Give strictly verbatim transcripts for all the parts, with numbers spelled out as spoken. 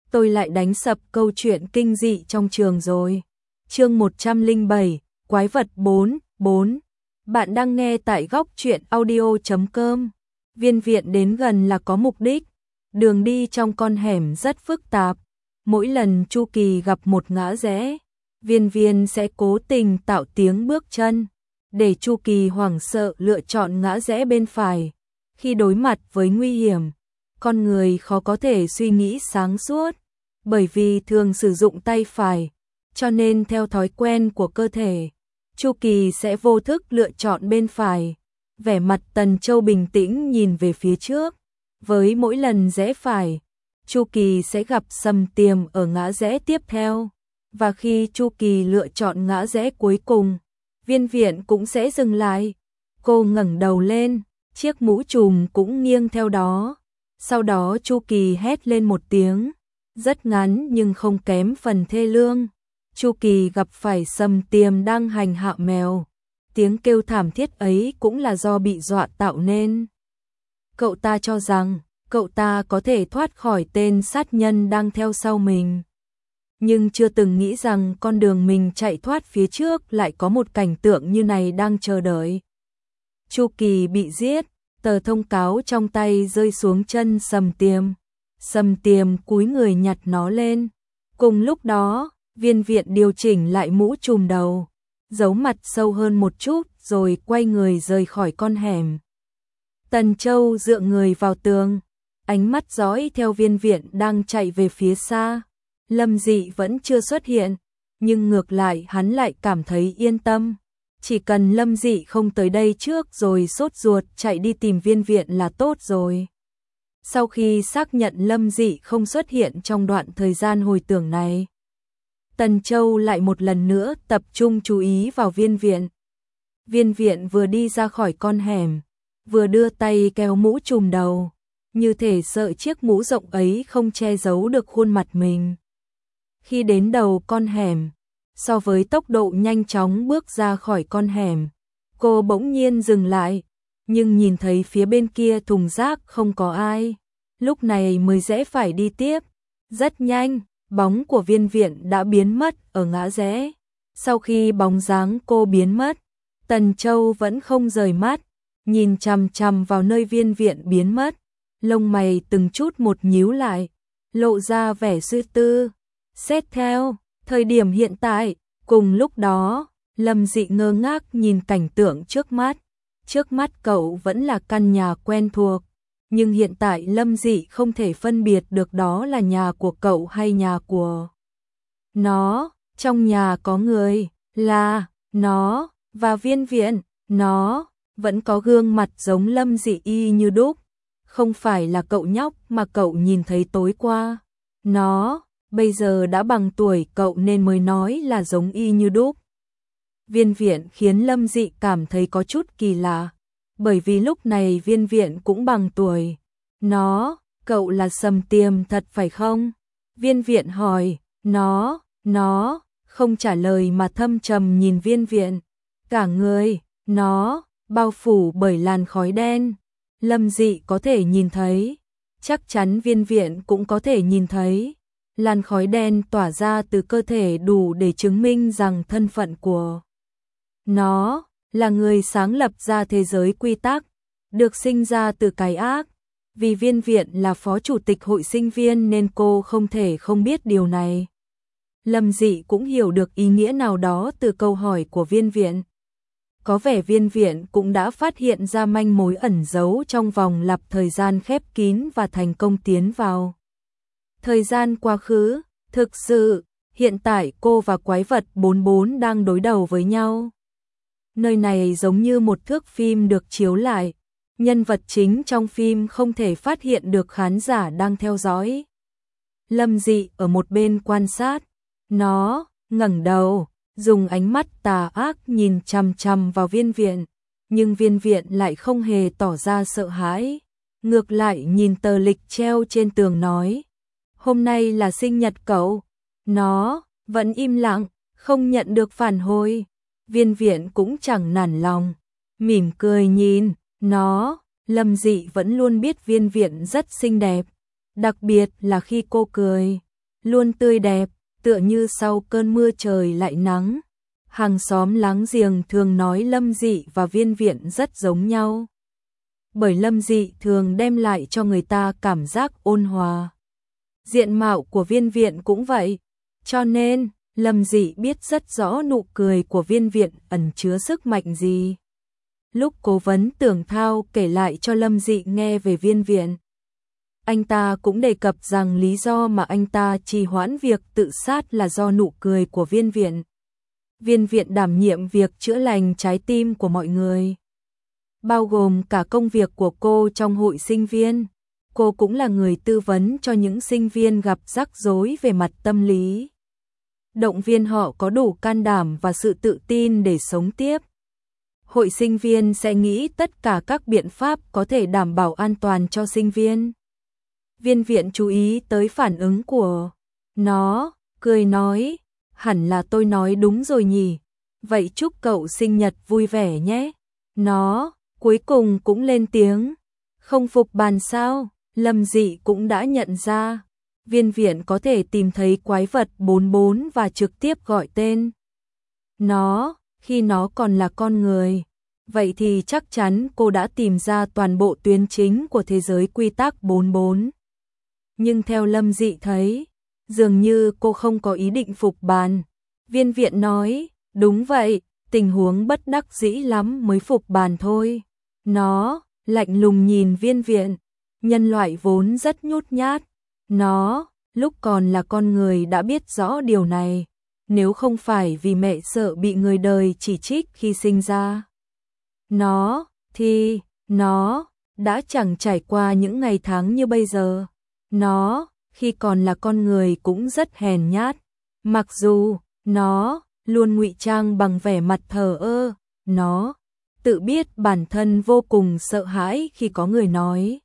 tôi lại đánh sập câu chuyện kinh dị trong trường rồi. Chương một trăm lẻ bảy, Quái vật bốn, bốn. Bạn đang nghe tại góc truyện audio chấm com. Viên viện đến gần là có mục đích. Đường đi trong con hẻm rất phức tạp. Mỗi lần Chu Kỳ gặp một ngã rẽ, Viên Viên sẽ cố tình tạo tiếng bước chân, để Chu Kỳ hoảng sợ lựa chọn ngã rẽ bên phải. Khi đối mặt với nguy hiểm, con người khó có thể suy nghĩ sáng suốt, bởi vì thường sử dụng tay phải, cho nên theo thói quen của cơ thể, Chu Kỳ sẽ vô thức lựa chọn bên phải. Vẻ mặt Tần Châu bình tĩnh nhìn về phía trước. Với mỗi lần rẽ phải, Chu Kỳ sẽ gặp Sầm Tiềm ở ngã rẽ tiếp theo, và khi Chu Kỳ lựa chọn ngã rẽ cuối cùng, Viên Viện cũng sẽ dừng lại. Cô ngẩng đầu lên, chiếc mũ trùm cũng nghiêng theo đó. Sau đó Chu Kỳ hét lên một tiếng, rất ngắn nhưng không kém phần thê lương. Chu Kỳ gặp phải Sầm Tiềm đang hành hạ mèo. Tiếng kêu thảm thiết ấy cũng là do bị dọa tạo nên. Cậu ta cho rằng cậu ta có thể thoát khỏi tên sát nhân đang theo sau mình, nhưng chưa từng nghĩ rằng con đường mình chạy thoát phía trước lại có một cảnh tượng như này đang chờ đợi. Chu Kỳ bị giết, tờ thông cáo trong tay rơi xuống chân Sầm Tiềm. Sầm Tiềm cúi người nhặt nó lên. Cùng lúc đó, Viên Viện điều chỉnh lại mũ trùm đầu, giấu mặt sâu hơn một chút rồi quay người rời khỏi con hẻm. Tần Châu dựa người vào tường, ánh mắt dõi theo Viên Viện đang chạy về phía xa. Lâm Dị vẫn chưa xuất hiện, nhưng ngược lại hắn lại cảm thấy yên tâm. Chỉ cần Lâm Dị không tới đây trước rồi sốt ruột chạy đi tìm Viên Viện là tốt rồi. Sau khi xác nhận Lâm Dị không xuất hiện trong đoạn thời gian hồi tưởng này, Tần Châu lại một lần nữa tập trung chú ý vào Viên Viện. Viên Viện vừa đi ra khỏi con hẻm, vừa đưa tay kéo mũ trùm đầu, như thể sợ chiếc mũ rộng ấy không che giấu được khuôn mặt mình. Khi đến đầu con hẻm, so với tốc độ nhanh chóng bước ra khỏi con hẻm, cô bỗng nhiên dừng lại, nhưng nhìn thấy phía bên kia thùng rác không có ai, lúc này mới rẽ phải đi tiếp. Rất nhanh, bóng của Viên Viện đã biến mất ở ngã rẽ. Sau khi bóng dáng cô biến mất, Tần Châu vẫn không rời mắt, nhìn chằm chằm vào nơi Viên Viện biến mất, lông mày từng chút một nhíu lại, lộ ra vẻ suy tư. Xét theo thời điểm hiện tại, cùng lúc đó, Lâm Dị ngơ ngác nhìn cảnh tượng trước mắt. Trước mắt cậu vẫn là căn nhà quen thuộc, nhưng hiện tại Lâm Dị không thể phân biệt được đó là nhà của cậu hay nhà của nó. Trong nhà có người, là nó, và Viên Viện. Nó vẫn có gương mặt giống Lâm Dị y như đúc, không phải là cậu nhóc mà cậu nhìn thấy tối qua. Nó bây giờ đã bằng tuổi cậu nên mới nói là giống y như đúc. Viên Viện khiến Lâm Dị cảm thấy có chút kỳ lạ, bởi vì lúc này Viên Viện cũng bằng tuổi. Nó, cậu là Sầm Tiềm thật phải không? Viên Viện hỏi. Nó, nó không trả lời mà thâm trầm nhìn Viên Viện. Cả người nó bao phủ bởi làn khói đen. Lâm Dị có thể nhìn thấy, chắc chắn Viên Viện cũng có thể nhìn thấy. Làn khói đen tỏa ra từ cơ thể đủ để chứng minh rằng thân phận của nó là người sáng lập ra thế giới quy tắc, được sinh ra từ cái ác. Vì Viên Viện là phó chủ tịch hội sinh viên nên cô không thể không biết điều này. Lâm Dị cũng hiểu được ý nghĩa nào đó từ câu hỏi của Viên Viện. Có vẻ Viên Viện cũng đã phát hiện ra manh mối ẩn giấu trong vòng lặp thời gian khép kín và thành công tiến vào thời gian quá khứ. Thực sự, hiện tại cô và quái vật bốn bốn đang đối đầu với nhau. Nơi này giống như một thước phim được chiếu lại. Nhân vật chính trong phim không thể phát hiện được khán giả đang theo dõi. Lâm Dị ở một bên quan sát. Nó ngẩng đầu, dùng ánh mắt tà ác nhìn chằm chằm vào Viên Viện, nhưng Viên Viện lại không hề tỏ ra sợ hãi. Ngược lại nhìn tờ lịch treo trên tường nói, hôm nay là sinh nhật cậu. Nó vẫn im lặng, không nhận được phản hồi. Viên Viện cũng chẳng nản lòng, mỉm cười nhìn nó. Lâm Dị vẫn luôn biết Viên Viện rất xinh đẹp, đặc biệt là khi cô cười. luôn tươi đẹp, tựa như sau cơn mưa trời lại nắng. Hàng xóm láng giềng thường nói Lâm Dị và Viên Viện rất giống nhau. Bởi Lâm Dị thường đem lại cho người ta cảm giác ôn hòa. Diện mạo của Viên Viện cũng vậy, cho nên Lâm Dị biết rất rõ nụ cười của Viên Viện ẩn chứa sức mạnh gì. Lúc cố vấn Tưởng Thao kể lại cho Lâm Dị nghe về Viên Viện, anh ta cũng đề cập rằng lý do mà anh ta trì hoãn việc tự sát là do nụ cười của Viên Viện. Viên Viện đảm nhiệm việc chữa lành trái tim của mọi người, bao gồm cả công việc của cô trong hội sinh viên. Cô cũng là người tư vấn cho những sinh viên gặp rắc rối về mặt tâm lý, động viên họ có đủ can đảm và sự tự tin để sống tiếp. Hội sinh viên sẽ nghĩ tất cả các biện pháp có thể đảm bảo an toàn cho sinh viên. Viên Viện chú ý tới phản ứng của nó, cười nói, hẳn là tôi nói đúng rồi nhỉ, vậy chúc cậu sinh nhật vui vẻ nhé. Nó, cuối cùng cũng lên tiếng, không phục bàn sao. Lâm Dị cũng đã nhận ra, Viên Viện có thể tìm thấy quái vật bốn bốn và trực tiếp gọi tên nó, khi nó còn là con người. Vậy thì chắc chắn cô đã tìm ra toàn bộ tuyến chính của thế giới quy tắc bốn bốn. Nhưng theo Lâm Dị thấy, dường như cô không có ý định phục bàn. Viên Viện nói, đúng vậy, tình huống bất đắc dĩ lắm mới phục bàn thôi. Nó, lạnh lùng nhìn Viên Viện, nhân loại vốn rất nhút nhát. Nó, lúc còn là con người đã biết rõ điều này, nếu không phải vì mẹ sợ bị người đời chỉ trích khi sinh ra nó, thì nó đã chẳng trải qua những ngày tháng như bây giờ. Nó, khi còn là con người cũng rất hèn nhát, mặc dù nó luôn ngụy trang bằng vẻ mặt thờ ơ. Nó tự biết bản thân vô cùng sợ hãi khi có người nói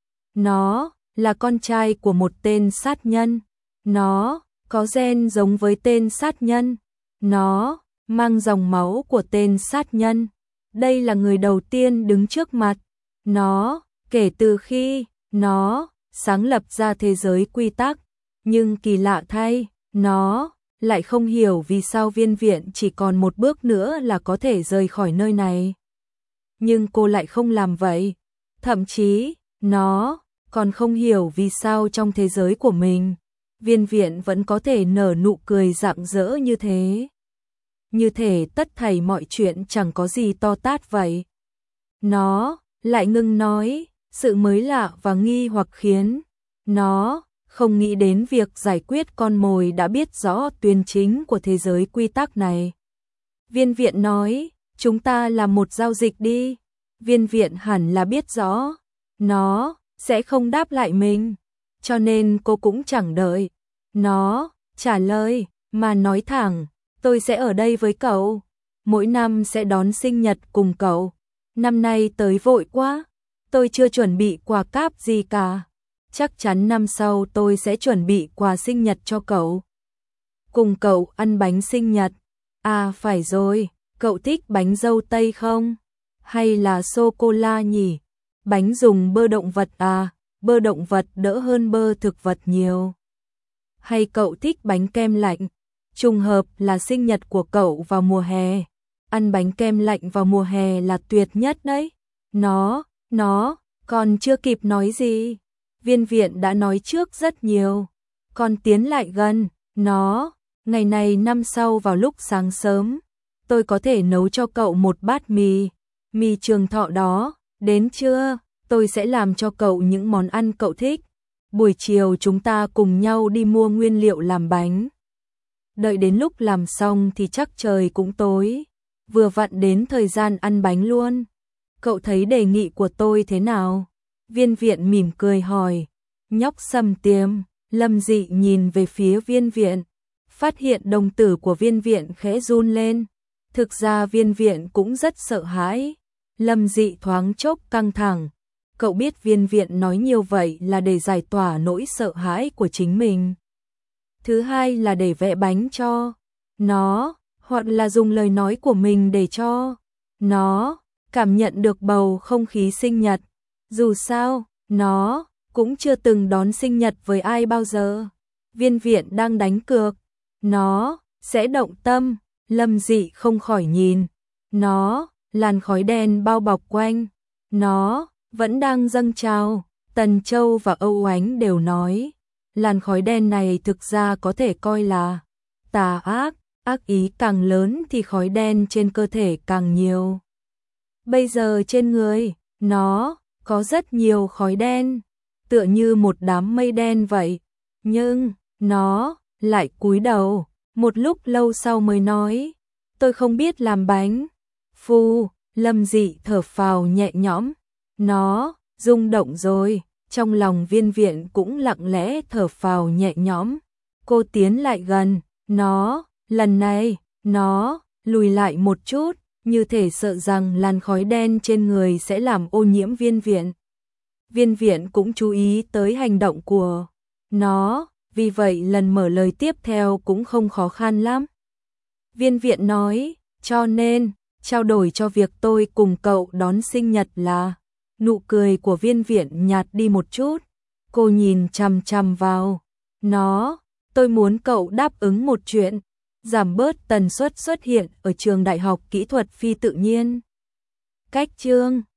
nó là con trai của một tên sát nhân. Nó có gen giống với tên sát nhân. Nó mang dòng máu của tên sát nhân. Đây là người đầu tiên đứng trước mặt nó kể từ khi nó sáng lập ra thế giới quy tắc. Nhưng kỳ lạ thay, nó lại không hiểu vì sao Viên Viện chỉ còn một bước nữa là có thể rời khỏi nơi này. Nhưng cô lại không làm vậy. Thậm chí, nó còn không hiểu vì sao trong thế giới của mình, Viên Viện vẫn có thể nở nụ cười rạng rỡ như thế. Như thể tất thảy mọi chuyện chẳng có gì to tát vậy. Nó lại ngưng nói, sự mới lạ và nghi hoặc khiến nó không nghĩ đến việc giải quyết con mồi đã biết rõ tuyến chính của thế giới quy tắc này. Viên Viện nói, chúng ta làm một giao dịch đi. Viên Viện hẳn là biết rõ nó sẽ không đáp lại mình, cho nên cô cũng chẳng đợi nó trả lời, mà nói thẳng, tôi sẽ ở đây với cậu, mỗi năm sẽ đón sinh nhật cùng cậu. Năm nay tới vội quá, tôi chưa chuẩn bị quà cáp gì cả. Chắc chắn năm sau tôi sẽ chuẩn bị quà sinh nhật cho cậu. Cùng cậu ăn bánh sinh nhật. À phải rồi, cậu thích bánh dâu tây không? Hay là sô-cô-la nhỉ? Bánh dùng bơ động vật à? Bơ động vật đỡ hơn bơ thực vật nhiều. Hay cậu thích bánh kem lạnh? Trùng hợp là sinh nhật của cậu vào mùa hè. Ăn bánh kem lạnh vào mùa hè là tuyệt nhất đấy. Nó, nó, còn chưa kịp nói gì. Viên Viện đã nói trước rất nhiều. Còn tiến lại gần, nó, ngày này năm sau vào lúc sáng sớm, tôi có thể nấu cho cậu một bát mì, mì Trường Thọ đó, đến trưa, tôi sẽ làm cho cậu những món ăn cậu thích. Buổi chiều chúng ta cùng nhau đi mua nguyên liệu làm bánh. Đợi đến lúc làm xong thì chắc trời cũng tối, vừa vặn đến thời gian ăn bánh luôn. Cậu thấy đề nghị của tôi thế nào? Viên Viện mỉm cười hỏi. Nhóc Sầm Tiềm, Lâm Dị nhìn về phía Viên Viện, phát hiện đồng tử của Viên Viện khẽ run lên. Thực ra Viên Viện cũng rất sợ hãi. Lâm Dị thoáng chốc căng thẳng. Cậu biết Viên Viện nói nhiều vậy là để giải tỏa nỗi sợ hãi của chính mình. Thứ hai là để vẽ bánh cho nó, hoặc là dùng lời nói của mình để cho nó cảm nhận được bầu không khí sinh nhật. Dù sao, nó cũng chưa từng đón sinh nhật với ai bao giờ. Viên Viện đang đánh cược, nó sẽ động tâm. Lâm Dị không khỏi nhìn nó, làn khói đen bao bọc quanh nó vẫn đang dâng trào. Tần Châu và Âu Ánh đều nói, làn khói đen này thực ra có thể coi là tà ác, ác ý càng lớn thì khói đen trên cơ thể càng nhiều. Bây giờ trên người nó có rất nhiều khói đen, tựa như một đám mây đen vậy, nhưng nó lại cúi đầu, một lúc lâu sau mới nói, tôi không biết làm bánh. Phu, Lâm Dị thở phào nhẹ nhõm, nó rung động rồi. Trong lòng Viên Viện cũng lặng lẽ thở phào nhẹ nhõm. Cô tiến lại gần nó, lần này nó lùi lại một chút, như thể sợ rằng làn khói đen trên người sẽ làm ô nhiễm Viên Viện. Viên Viện cũng chú ý tới hành động của nó, vì vậy lần mở lời tiếp theo cũng không khó khăn lắm. Viên Viện nói, cho nên, trao đổi cho việc tôi cùng cậu đón sinh nhật là... Nụ cười của Viên Viện nhạt đi một chút, cô nhìn chằm chằm vào nó, tôi muốn cậu đáp ứng một chuyện, giảm bớt tần suất xuất hiện ở trường Đại học Kỹ thuật Phi Tự nhiên. Cách chương